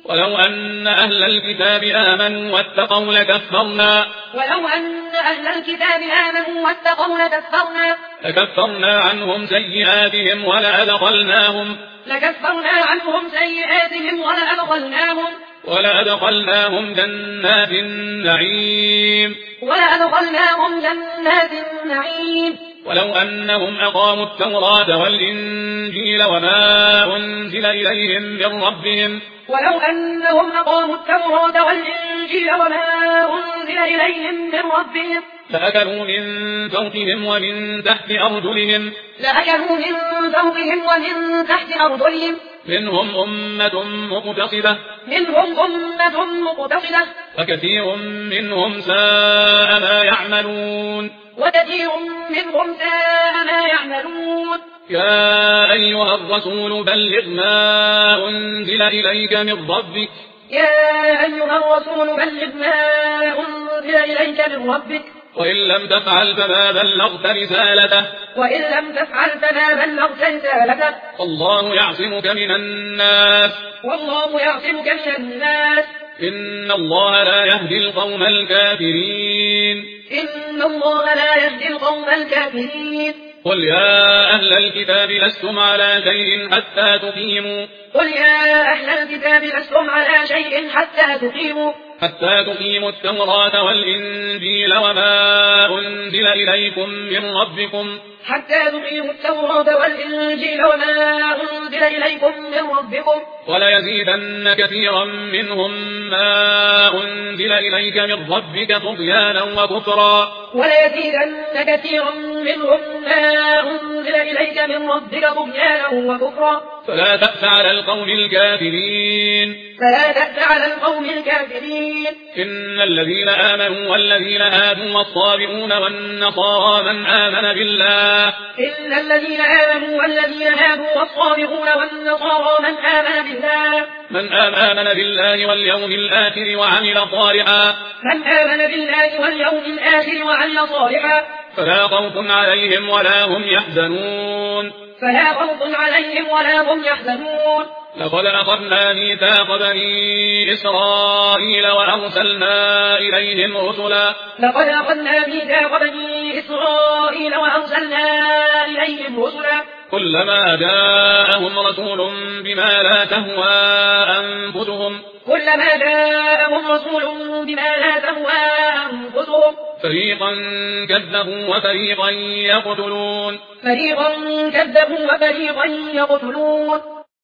ولو أن أهل الكتاب آمنوا واتقوا لكفرنا عنهم سيئاتهم ولأدخلناهم جنات النعيم ولو أنهم أقاموا التوراة والإنجيل وما أنزل إليهم من ربهم لأكلوا من فوقهم ومن تحت أرجلهم منهم أمة مقتصدة وكثير منهم ساء ما يعملون يا أيها الرسول بلغ ما أنزل إليك من ربك وإن لم تفعل فما بلغت رسالته والله يعصمك من الناس إن الله لا يهدي القوم الكافرين قل يا أهل الكتاب لستم على شيء حتى تقيموا التوراة والإنجيل وما أنزل إليكم من ربكم وليزيدن كثيرا منهم ما أنزل إليك من ربك طغيانا وكفرا فلا تأس على القوم الكافرين إن الذين آمنوا والذين هادوا والصابئون والنصارى من آمن بالله واليوم الآخر وعمل صالحا فلا خوف عليهم ولا هم يحزنون لقد أخذنا ميثاق بني إسرائيل وأرسلنا إليهم رسلا كلما جاءهم رسول بما لا تهوى أنفسهم فريقا كذبوا وفريقا يقتلون